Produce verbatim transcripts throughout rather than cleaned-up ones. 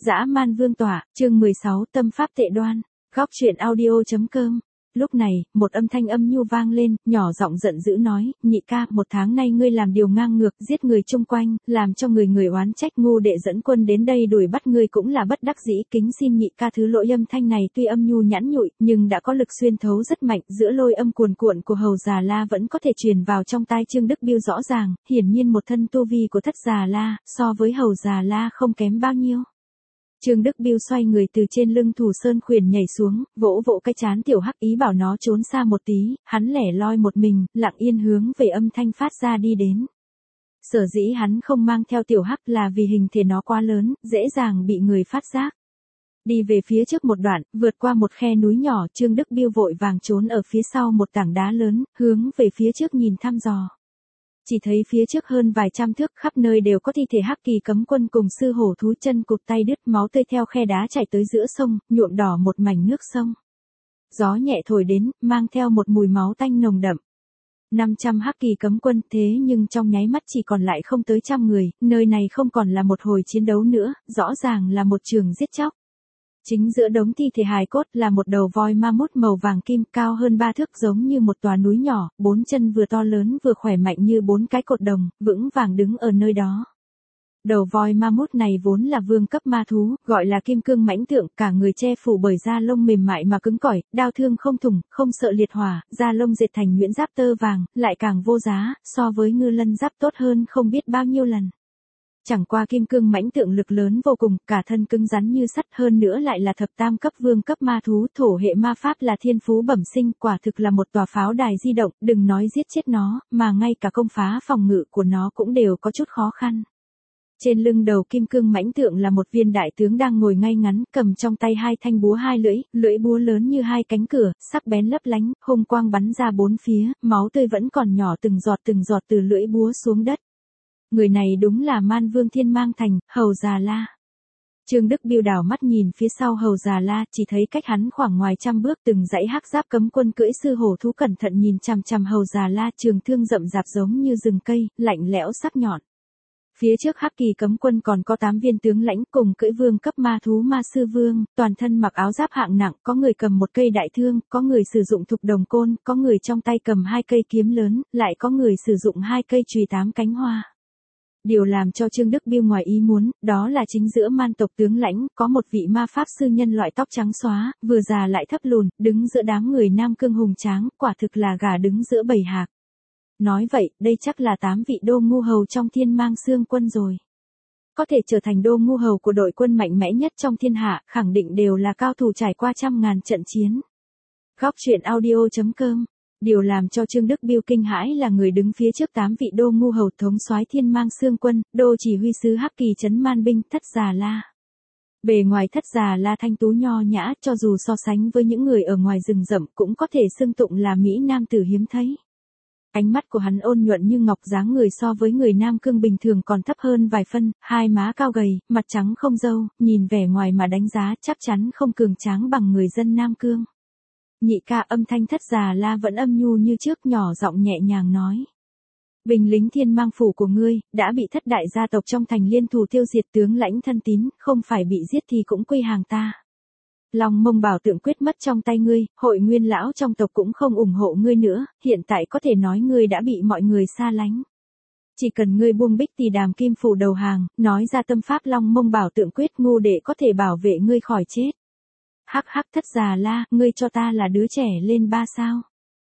Dã man vương tỏa, chương mười sáu, tâm pháp tệ đoan. Góc truyện audio.com. Lúc này, một âm thanh âm nhu vang lên, nhỏ giọng giận dữ nói, nhị ca, một tháng nay ngươi làm điều ngang ngược, giết người chung quanh, làm cho người người oán trách, ngu đệ dẫn quân đến đây đuổi bắt ngươi cũng là bất đắc dĩ, kính xin nhị ca thứ lỗi. Âm thanh này tuy âm nhu nhẵn nhụi, nhưng đã có lực xuyên thấu rất mạnh, giữa lôi âm cuồn cuộn của Hầu Già La vẫn có thể truyền vào trong tai Trương Đức Biêu rõ ràng, hiển nhiên một thân tu vi của Thất Già La, so với Hầu Già La không kém bao nhiêu. Trương Đức Biêu xoay người từ trên lưng Thủ Sơn Khuyển nhảy xuống, vỗ vỗ cái trán tiểu hắc, ý bảo nó trốn xa một tí, hắn lẻ loi một mình, lặng yên hướng về âm thanh phát ra đi đến. Sở dĩ hắn không mang theo tiểu hắc là vì hình thể nó quá lớn, dễ dàng bị người phát giác. Đi về phía trước một đoạn, vượt qua một khe núi nhỏ, Trương Đức Biêu vội vàng trốn ở phía sau một tảng đá lớn, hướng về phía trước nhìn thăm dò. Chỉ thấy phía trước hơn vài trăm thước, khắp nơi đều có thi thể Hắc Kỳ cấm quân cùng sư hổ thú, chân cụt tay đứt, máu tươi theo khe đá chảy tới giữa sông, nhuộm đỏ một mảnh nước sông. Gió nhẹ thổi đến, mang theo một mùi máu tanh nồng đậm. năm trăm Hắc Kỳ cấm quân, thế nhưng trong nháy mắt chỉ còn lại không tới trăm người, nơi này không còn là một hồi chiến đấu nữa, rõ ràng là một trường giết chóc. Chính giữa đống thi thể hài cốt là một đầu voi ma mút màu vàng kim, cao hơn ba thước, giống như một tòa núi nhỏ, bốn chân vừa to lớn vừa khỏe mạnh như bốn cái cột đồng, vững vàng đứng ở nơi đó. Đầu voi ma mút này vốn là vương cấp ma thú, gọi là kim cương mãnh tượng, cả người che phủ bởi da lông mềm mại mà cứng cỏi, đao thương không thủng, không sợ liệt hỏa, da lông dệt thành nhuyễn giáp tơ vàng, lại càng vô giá, so với ngư lân giáp tốt hơn không biết bao nhiêu lần. Chẳng qua kim cương mãnh tượng lực lớn vô cùng, cả thân cứng rắn như sắt, hơn nữa lại là thập tam cấp vương cấp ma thú, thổ hệ ma pháp là thiên phú bẩm sinh, quả thực là một tòa pháo đài di động, đừng nói giết chết nó, mà ngay cả công phá phòng ngự của nó cũng đều có chút khó khăn. Trên lưng đầu kim cương mãnh tượng là một viên đại tướng đang ngồi ngay ngắn, cầm trong tay hai thanh búa hai lưỡi, lưỡi búa lớn như hai cánh cửa, sắc bén lấp lánh, hung quang bắn ra bốn phía, máu tươi vẫn còn nhỏ từng giọt từng giọt từ lưỡi búa xuống đất. Người này đúng là Man Vương Thiên Mang Thành, Hầu Già La. Trương Đức Biêu đảo mắt nhìn phía sau Hầu Già La, chỉ thấy cách hắn khoảng ngoài trăm bước từng dãy hắc giáp cấm quân cưỡi sư hổ thú cẩn thận nhìn chằm chằm Hầu Già La, trường thương rậm rạp giống như rừng cây, lạnh lẽo sắc nhọn. Phía trước Hắc Kỳ cấm quân còn có tám viên tướng lãnh cùng cưỡi vương cấp ma thú Ma Sư Vương, toàn thân mặc áo giáp hạng nặng, có người cầm một cây đại thương, có người sử dụng thục đồng côn, có người trong tay cầm hai cây kiếm lớn, lại có người sử dụng hai cây chùy tám cánh hoa. Điều làm cho Trương Đức Biêu ngoài ý muốn, đó là chính giữa man tộc tướng lãnh, có một vị ma pháp sư nhân loại tóc trắng xóa, vừa già lại thấp lùn, đứng giữa đám người nam cương hùng tráng, quả thực là gà đứng giữa bầy hạc. Nói vậy, đây chắc là tám vị đô ngu hầu trong Thiên Mang Xương quân rồi. Có thể trở thành đô ngu hầu của đội quân mạnh mẽ nhất trong thiên hạ, khẳng định đều là cao thủ trải qua trăm ngàn trận chiến. Góc truyện audio.com. Điều làm cho Trương Đức Biêu kinh hãi là người đứng phía trước tám vị đô ngu hầu, thống soái Thiên Mang Xương quân, đô chỉ huy sứ Hắc Kỳ trấn man binh, Thất Già La. Bề ngoài Thất Già La thanh tú nho nhã, cho dù so sánh với những người ở ngoài rừng rậm cũng có thể xưng tụng là mỹ nam tử hiếm thấy. Ánh mắt của hắn ôn nhuận như ngọc, dáng người so với người nam cương bình thường còn thấp hơn vài phân, hai má cao gầy, mặt trắng không râu, nhìn vẻ ngoài mà đánh giá chắc chắn không cường tráng bằng người dân nam cương. Nhị ca, âm thanh Thất Già La vẫn âm nhu như trước, nhỏ giọng nhẹ nhàng nói. Binh lính Thiên Mang phủ của ngươi, đã bị thất đại gia tộc trong thành liên thủ tiêu diệt, tướng lãnh thân tín, không phải bị giết thì cũng quy hàng ta. Long Mông Bảo Tượng quyết mất trong tay ngươi, hội nguyên lão trong tộc cũng không ủng hộ ngươi nữa, hiện tại có thể nói ngươi đã bị mọi người xa lánh. Chỉ cần ngươi buông Bích Tỳ Đàm Kim phủ đầu hàng, nói ra tâm pháp Long Mông Bảo Tượng quyết, ngu đệ có thể bảo vệ ngươi khỏi chết. Hắc hắc, Thất Già La, ngươi cho ta là đứa trẻ lên ba sao.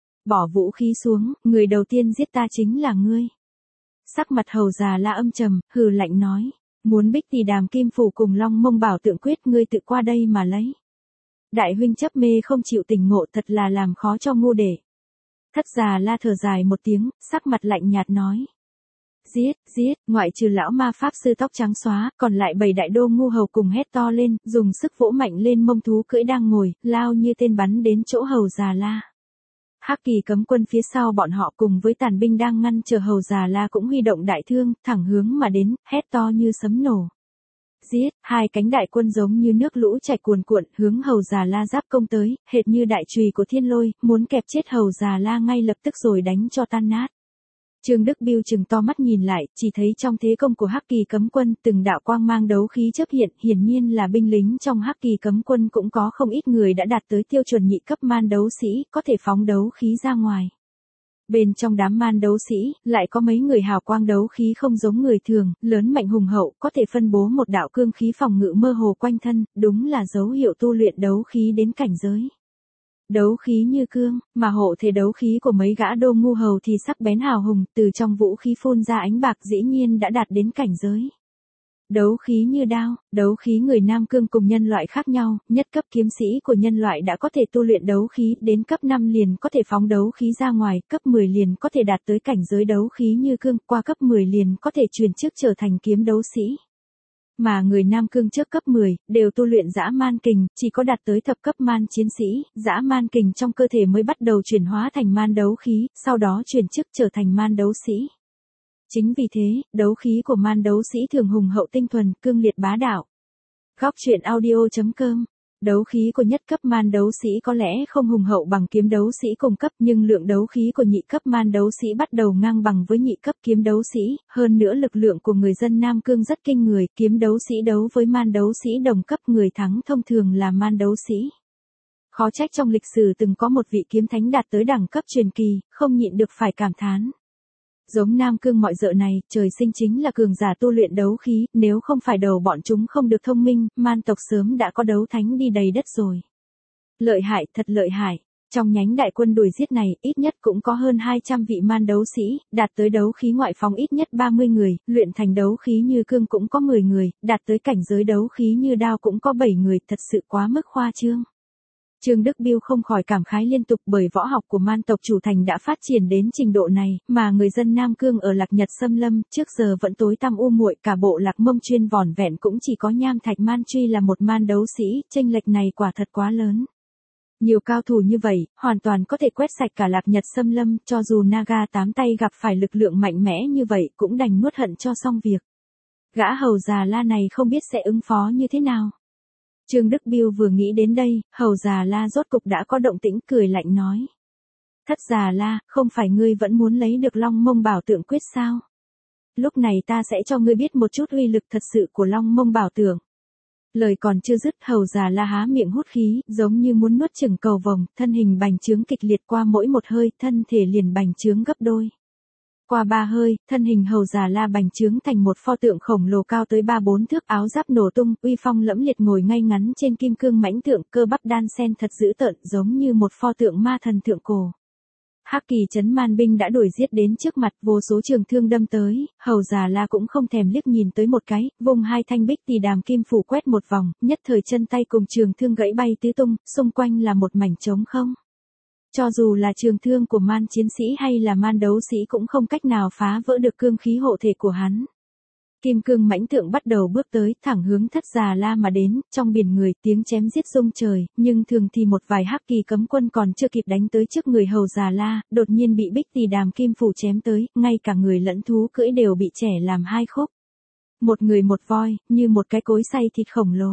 Bỏ vũ khí xuống, người đầu tiên giết ta chính là ngươi. Sắc mặt Hầu Già La âm trầm, hừ lạnh nói, muốn Bích Tỳ Đàm Kim phủ cùng Long Mông Bảo Tượng quyết, ngươi tự qua đây mà lấy. Đại huynh chấp mê không chịu tỉnh ngộ, thật là làm khó cho ngu đệ. Thất Già La thở dài một tiếng, sắc mặt lạnh nhạt nói. Giết, giết, ngoại trừ lão ma pháp sư tóc trắng xóa, còn lại bảy đại đô ngu hầu cùng hét to lên, dùng sức vỗ mạnh lên mông thú cưỡi đang ngồi, lao như tên bắn đến chỗ Hầu Già La. Hắc Kỳ cấm quân phía sau bọn họ cùng với tàn binh đang ngăn chờ Hầu Già La cũng huy động đại thương, thẳng hướng mà đến, hét to như sấm nổ. Giết, hai cánh đại quân giống như nước lũ chảy cuồn cuộn, hướng Hầu Già La giáp công tới, hệt như đại chùy của thiên lôi, muốn kẹp chết Hầu Già La ngay lập tức rồi đánh cho tan nát. Trương Đức Biêu trừng to mắt nhìn lại, chỉ thấy trong thế công của Hắc Kỳ cấm quân từng đạo quang mang đấu khí chớp hiện, hiển nhiên là binh lính trong Hắc Kỳ cấm quân cũng có không ít người đã đạt tới tiêu chuẩn nhị cấp man đấu sĩ, có thể phóng đấu khí ra ngoài. Bên trong đám man đấu sĩ, lại có mấy người hào quang đấu khí không giống người thường, lớn mạnh hùng hậu, có thể phân bố một đạo cương khí phòng ngự mơ hồ quanh thân, đúng là dấu hiệu tu luyện đấu khí đến cảnh giới. Đấu khí như cương, mà hộ thể đấu khí của mấy gã đô ngu hầu thì sắc bén hào hùng, từ trong vũ khí phun ra ánh bạc dĩ nhiên đã đạt đến cảnh giới. Đấu khí như đao, đấu khí người Nam Cương cùng nhân loại khác nhau, nhất cấp kiếm sĩ của nhân loại đã có thể tu luyện đấu khí, đến cấp năm liền có thể phóng đấu khí ra ngoài, cấp mười liền có thể đạt tới cảnh giới đấu khí như cương, qua cấp mười liền có thể truyền chức trở thành kiếm đấu sĩ. Mà người Nam Cương trước cấp mười, đều tu luyện dã man kình, chỉ có đạt tới thập cấp man chiến sĩ, dã man kình trong cơ thể mới bắt đầu chuyển hóa thành man đấu khí, sau đó chuyển chức trở thành man đấu sĩ. Chính vì thế, đấu khí của man đấu sĩ thường hùng hậu tinh thuần, cương liệt bá đạo. Góc truyện audio chấm com. Đấu khí của nhất cấp man đấu sĩ có lẽ không hùng hậu bằng kiếm đấu sĩ cùng cấp, nhưng lượng đấu khí của nhị cấp man đấu sĩ bắt đầu ngang bằng với nhị cấp kiếm đấu sĩ, hơn nữa lực lượng của người dân Nam Cương rất kinh người, kiếm đấu sĩ đấu với man đấu sĩ đồng cấp, người thắng thông thường là man đấu sĩ. Khó trách trong lịch sử từng có một vị kiếm thánh đạt tới đẳng cấp truyền kỳ, không nhịn được phải cảm thán. Giống Nam Cương mọi dợ này, trời sinh chính là cường giả tu luyện đấu khí, nếu không phải đầu bọn chúng không được thông minh, man tộc sớm đã có đấu thánh đi đầy đất rồi. Lợi hại, thật lợi hại. Trong nhánh đại quân đuổi giết này, ít nhất cũng có hơn hai trăm vị man đấu sĩ, đạt tới đấu khí ngoại phóng ít nhất ba mươi người, luyện thành đấu khí như cương cũng có mười người, đạt tới cảnh giới đấu khí như đao cũng có bảy người, thật sự quá mức khoa trương. Trương Đức Biêu không khỏi cảm khái liên tục, bởi võ học của man tộc chủ thành đã phát triển đến trình độ này, mà người dân Nam Cương ở Lạc Nhật Xâm Lâm, trước giờ vẫn tối tăm u muội, cả bộ Lạc Mông chuyên vỏn vẹn cũng chỉ có Nham Thạch Man Truy là một man đấu sĩ, chênh lệch này quả thật quá lớn. Nhiều cao thủ như vậy, hoàn toàn có thể quét sạch cả Lạc Nhật Xâm Lâm, cho dù Naga tám tay gặp phải lực lượng mạnh mẽ như vậy cũng đành nuốt hận cho xong việc. Gã hầu già La này không biết sẽ ứng phó như thế nào. Trương Đức Biêu vừa nghĩ đến đây, hầu già La rốt cục đã có động tĩnh, cười lạnh nói. Thất già La, không phải ngươi vẫn muốn lấy được Long Mông Bảo Tượng quyết sao? Lúc này ta sẽ cho ngươi biết một chút uy lực thật sự của Long Mông Bảo Tượng. Lời còn chưa dứt, hầu già La há miệng hút khí, giống như muốn nuốt chửng cầu vồng, thân hình bành trướng kịch liệt, qua mỗi một hơi, thân thể liền bành trướng gấp đôi. Qua ba hơi, thân hình hầu già La bành trướng thành một pho tượng khổng lồ cao tới ba bốn thước, áo giáp nổ tung, uy phong lẫm liệt, ngồi ngay ngắn trên kim cương mãnh tượng, cơ bắp đan sen thật dữ tợn, giống như một pho tượng ma thần thượng cổ. Hắc Kỳ trấn man binh đã đuổi giết đến trước mặt, vô số trường thương đâm tới, hầu già La cũng không thèm liếc nhìn tới một cái, vùng hai thanh bích tỳ đàm kim phủ quét một vòng, nhất thời chân tay cùng trường thương gãy bay tứ tung, xung quanh là một mảnh trống không. Cho dù là trường thương của man chiến sĩ hay là man đấu sĩ cũng không cách nào phá vỡ được cương khí hộ thể của hắn. Kim cương mãnh tượng bắt đầu bước tới, thẳng hướng thất già La mà đến, trong biển người tiếng chém giết rung trời, nhưng thường thì một vài Hắc Kỳ cấm quân còn chưa kịp đánh tới trước người hầu già La, đột nhiên bị bích tỳ đàm kim phủ chém tới, ngay cả người lẫn thú cưỡi đều bị chẻ làm hai khúc. Một người một voi, như một cái cối xay thịt khổng lồ.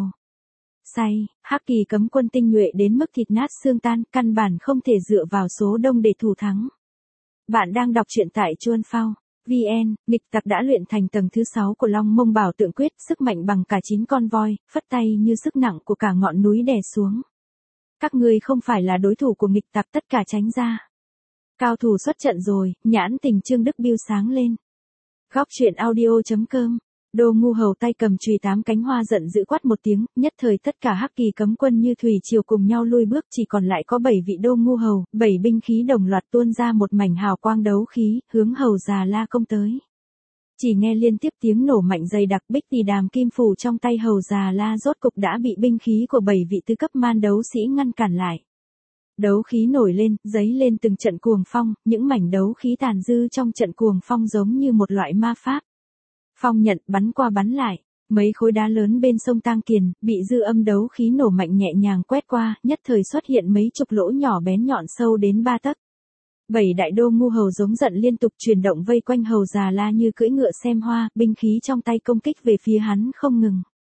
Say, Hắc Kỳ cấm quân tinh nhuệ đến mức thịt nát xương tan, căn bản không thể dựa vào số đông để thủ thắng. Bạn đang đọc truyện tại Chuan Phao. vê en, nghịch tặc đã luyện thành tầng thứ sáu của Long Mông Bảo Tượng quyết, sức mạnh bằng cả chín con voi, phất tay như sức nặng của cả ngọn núi đè xuống. Các ngươi không phải là đối thủ của nghịch tặc, tất cả tránh ra. Cao thủ xuất trận rồi, nhãn tình Trương Đức Biêu sáng lên. Góc truyện audio chấm com. Đô ngu hầu tay cầm chùy tám cánh hoa giận dữ quát một tiếng, nhất thời tất cả Hắc Kỳ cấm quân như thủy triều cùng nhau lui bước, chỉ còn lại có bảy vị đô ngu hầu, bảy binh khí đồng loạt tuôn ra một mảnh hào quang đấu khí, hướng hầu già La công tới. Chỉ nghe liên tiếp tiếng nổ mạnh dày đặc, bích tỳ đàm kim phủ trong tay hầu già La rốt cục đã bị binh khí của bảy vị tứ cấp man đấu sĩ ngăn cản lại. Đấu khí nổi lên, giấy lên từng trận cuồng phong, những mảnh đấu khí tàn dư trong trận cuồng phong giống như một loại ma pháp. Phong nhận bắn qua bắn lại, mấy khối đá lớn bên sông Tang Kiền, bị dư âm đấu khí nổ mạnh nhẹ nhàng quét qua, nhất thời xuất hiện mấy chục lỗ nhỏ bén nhọn sâu đến ba tấc. Bảy đại đô ngu hầu giống giận liên tục chuyển động vây quanh hầu già La như cưỡi ngựa xem hoa, binh khí trong tay công kích về phía hắn không ngừng.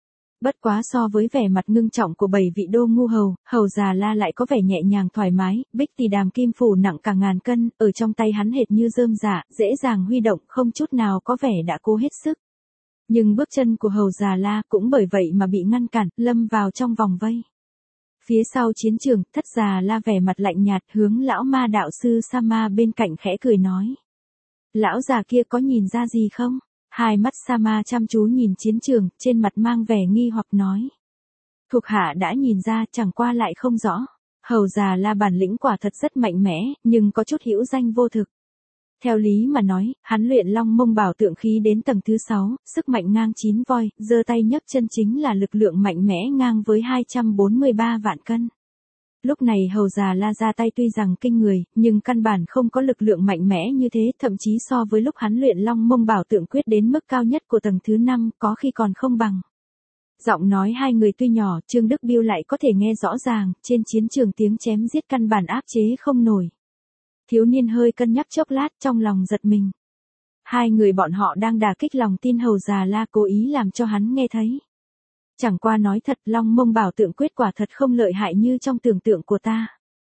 Bất quá so với vẻ mặt ngưng trọng của bảy vị đô ngu hầu, hầu già La lại có vẻ nhẹ nhàng thoải mái, bích tỳ đàm kim phủ nặng cả ngàn cân, ở trong tay hắn hệt như rơm rạ, dễ dàng huy động, không chút nào có vẻ đã cố hết sức. Nhưng bước chân của hầu già La cũng bởi vậy mà bị ngăn cản, lâm vào trong vòng vây. Phía sau chiến trường, thất già La vẻ mặt lạnh nhạt hướng lão ma đạo sư Sama bên cạnh khẽ cười nói. Lão già kia có nhìn ra gì không? Hai mắt Sama chăm chú nhìn chiến trường, trên mặt mang vẻ nghi hoặc nói. Thuộc hạ đã nhìn ra, chẳng qua lại không rõ. Hầu già La bản lĩnh quả thật rất mạnh mẽ, nhưng có chút hữu danh vô thực. Theo lý mà nói, hắn luyện long mông bảo tượng khí đến tầng thứ sáu, sức mạnh ngang chín voi, giơ tay nhấc chân chính là lực lượng mạnh mẽ ngang với hai trăm bốn mươi ba vạn cân. Lúc này hầu già La ra tay tuy rằng kinh người, nhưng căn bản không có lực lượng mạnh mẽ như thế, thậm chí so với lúc hắn luyện long mông bảo tượng quyết đến mức cao nhất của tầng thứ năm, có khi còn không bằng. Giọng nói hai người tuy nhỏ, Trương Đức Biêu lại có thể nghe rõ ràng, trên chiến trường tiếng chém giết căn bản áp chế không nổi. Thiếu niên hơi cân nhắc chốc lát, trong lòng giật mình. Hai người bọn họ đang đả kích lòng tin hầu già La, cố ý làm cho hắn nghe thấy. Chẳng qua nói thật, long mông bảo tượng quyết quả thật không lợi hại như trong tưởng tượng của ta.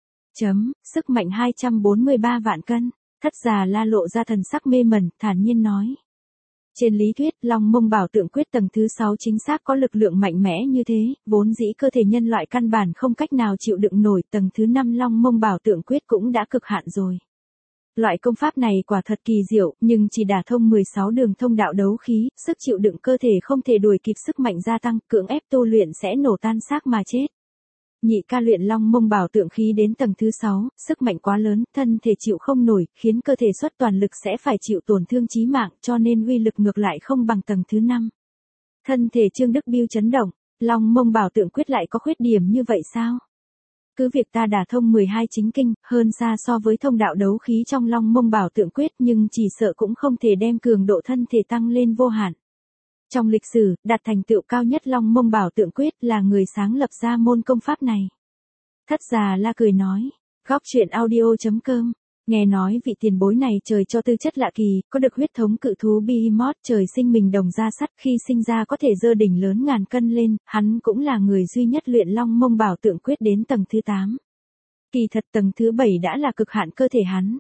Chấm, sức mạnh hai trăm bốn mươi ba vạn cân, thất già La lộ ra thần sắc mê mẩn, thản nhiên nói. Trên lý thuyết, long mông bảo tượng quyết tầng thứ sáu chính xác có lực lượng mạnh mẽ như thế, vốn dĩ cơ thể nhân loại căn bản không cách nào chịu đựng nổi, tầng thứ năm long mông bảo tượng quyết cũng đã cực hạn rồi. Loại công pháp này quả thật kỳ diệu, nhưng chỉ đả thông mười sáu đường thông đạo đấu khí, sức chịu đựng cơ thể không thể đuổi kịp sức mạnh gia tăng, cưỡng ép tu luyện sẽ nổ tan xác mà chết. Nhị ca luyện long mông bảo tượng khí đến tầng thứ sáu, sức mạnh quá lớn, thân thể chịu không nổi, khiến cơ thể xuất toàn lực sẽ phải chịu tổn thương chí mạng, cho nên uy lực ngược lại không bằng tầng thứ năm. Thân thể Trương Đức Biêu chấn động, long mông bảo tượng quyết lại có khuyết điểm như vậy sao? Cứ việc ta đả thông mười hai chính kinh, hơn xa so với thông đạo đấu khí trong long mông bảo tượng quyết, nhưng chỉ sợ cũng không thể đem cường độ thân thể tăng lên vô hạn. Trong lịch sử, đạt thành tựu cao nhất long mông bảo tượng quyết là người sáng lập ra môn công pháp này. Thất già La cười nói, góc truyện audio chấm com, nghe nói vị tiền bối này trời cho tư chất lạ kỳ, có được huyết thống cự thú Behemoth, trời sinh mình đồng da sắt, khi sinh ra có thể giơ đỉnh lớn ngàn cân lên, hắn cũng là người duy nhất luyện long mông bảo tượng quyết đến tầng thứ tám. Kỳ thật tầng thứ bảy đã là cực hạn cơ thể hắn.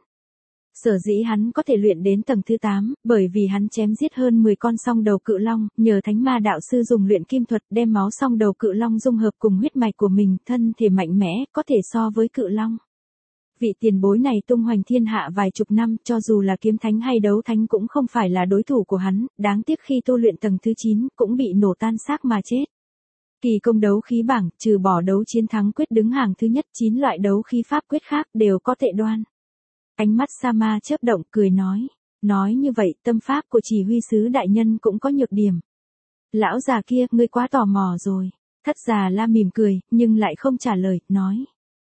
Sở dĩ hắn có thể luyện đến tầng thứ tám, bởi vì hắn chém giết hơn mười con song đầu cự long, nhờ thánh ma đạo sư dùng luyện kim thuật đem máu song đầu cự long dung hợp cùng huyết mạch của mình, thân thể mạnh mẽ, có thể so với cự long. Vị tiền bối này tung hoành thiên hạ vài chục năm, cho dù là kiếm thánh hay đấu thánh cũng không phải là đối thủ của hắn, đáng tiếc khi tu luyện tầng thứ chín, cũng bị nổ tan xác mà chết. Kỳ công đấu khí bảng, trừ bỏ đấu chiến thắng quyết đứng hàng thứ nhất, chín loại đấu khí pháp quyết khác đều có tệ đoan. Ánh mắt Sama chớp động, cười nói. Nói như vậy, tâm pháp của chỉ huy sứ đại nhân cũng có nhược điểm. Lão già kia, ngươi quá tò mò rồi. Thất già La mỉm cười, nhưng lại không trả lời, nói.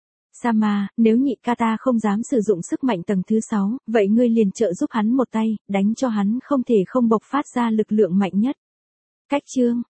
Sama, nếu nhị ca ta không dám sử dụng sức mạnh tầng thứ sáu, vậy ngươi liền trợ giúp hắn một tay, đánh cho hắn không thể không bộc phát ra lực lượng mạnh nhất. Cách chương.